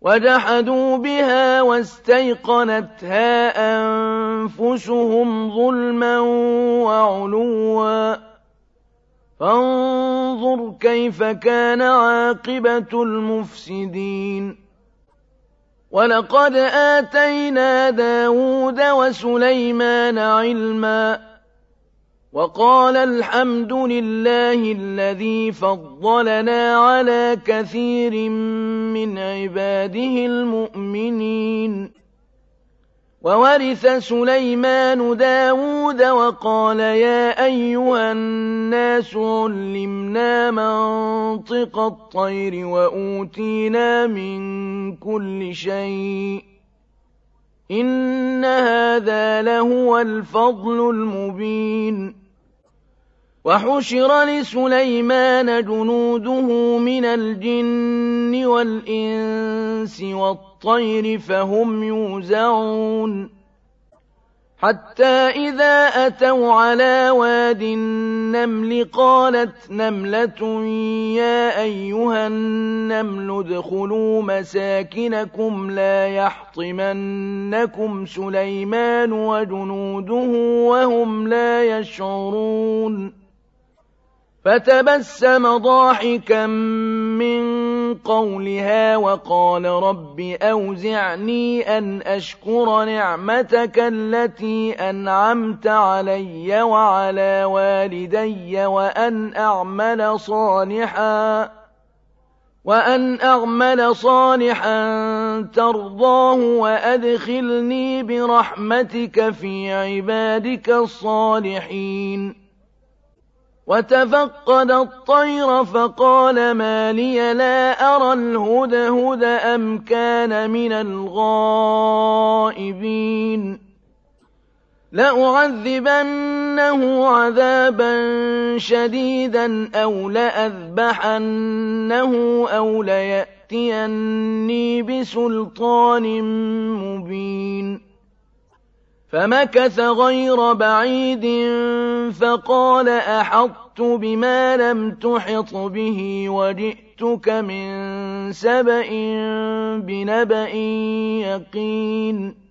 وجحدوا بها واستيقنتها أنفسهم ظلما وعلوا فانظر كيف كان عاقبة المفسدين ولقد آتينا داود وسليمان علما وقال الحمد لله الذي فضلنا على كثير من عباده المؤمنين وورث سليمان داود وقال يا أيها الناس علمنا منطق الطير وأوتينا من كل شيء إن هذا لهو الفضل المبين وحشر لسليمان جنوده من الجن والإنس والطير فهم يوزعون حتى إذا أتوا على واد النمل قالت نملة يا أيها النمل ادخلوا مساكنكم لا يحطمنكم سليمان وجنوده وهم لا يشعرون فتبسم ضاحكا من قولها وقال رب أوزعني أن أشكر نعمتك التي أنعمت علي وعلى والدي وأن أعمل صالحا ترضاه وأدخلني برحمتك في عبادك الصالحين وتفقد الطير فقال ما لي لا أرى الهدهد أم كان من الغائبين لأعذبنه عذابا شديدا أو لأذبحنه أو ليأتيني بسلطان مبين فمكث غير بعيد فقال أحطت بما لم تحط به وجئتك من سبأ بنبأ يقين